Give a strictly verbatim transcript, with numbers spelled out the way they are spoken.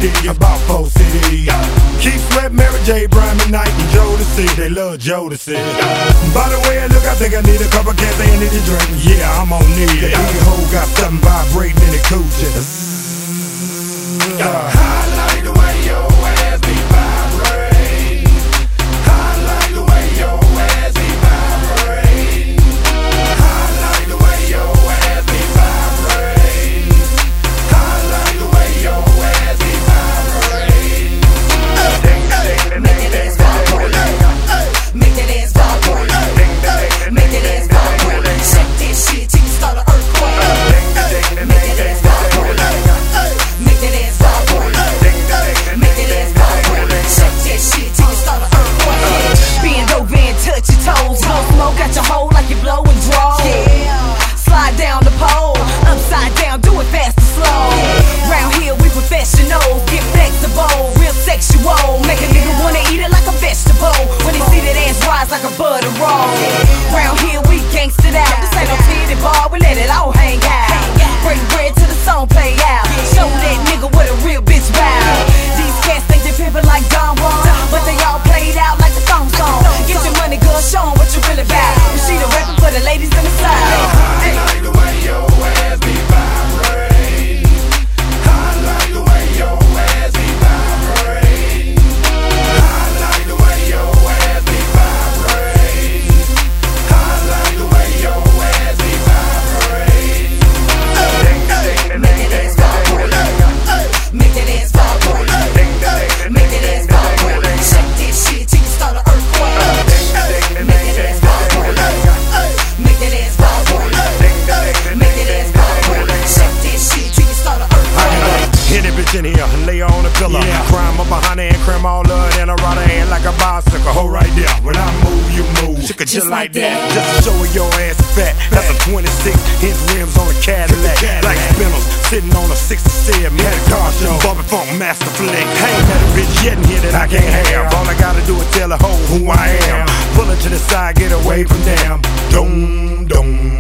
D, about four cities. Keith Sweat, Mary J, Brian Knight, and Jodeci. They love Jodeci. By the way I look, I think I need a couple cans of energy drink. Yeah, I'm on need. The big hole got something vibrating in the coochie. I like the way your ass be vibrating. I like the way your ass be vibrating. I like the way your ass be vibrating. I like the way your ass be vibrating. Make that ass vibrate. Make that ass vibrate. Make that ass vibrate. Shake that shit till you start an earthquake. Make that ass vibrate. Make that ass vibrate. Make that ass vibrate. Shake that shit till you start an earthquake. Bend over and touch your toes. Blow smoke out your hole like you blowing draw. Slide down the pole, upside down, do it fast and slow. Round here we professionals, get flexible, real sexual. Make a nigga wanna eat it like a vegetable when they see that ass rise like a butter roll. Round here we gangsta out. This ain't no titty bar, we let it all hang out. Break bread till the song play out. Show that nigga what a real bitch bout. These cats think they pimpin' like Don Juan, but they all played out like the song song. Get your money, girl, show 'em what you really about. You see the rapping for the ladies in the side. I like the way your ass be vibrating. I like the way your ass be vibrating. I like the way your ass be vibrating. I like the way your ass be vibrating. Make that ass vibrate. Make that ass vibrate. Make that ass vibrate. Shake that shit till you start an earthquake. Make that ass vibrate. Make that ass vibrate. Make that ass vibrate. Shake that shit till you start an earthquake. Hit it bitch in here and lay her on the pillow. Yeah. Crime up behind her and cram all of it in her right hand like a bicycle. Hold right there. When I move, you move. She could just, just like that. that. Just to show her your ass fat. That's a twenty-six inch rims on a Cadillac. Cadillac. Like spinners sitting on a sixty-seven. Had a car show. Bumping funk master flick. Ain't had a bitch yet in here that I can't have. All I gotta do is tell her hoe who I am. Pull her to the side, get away from them. Doom, doom.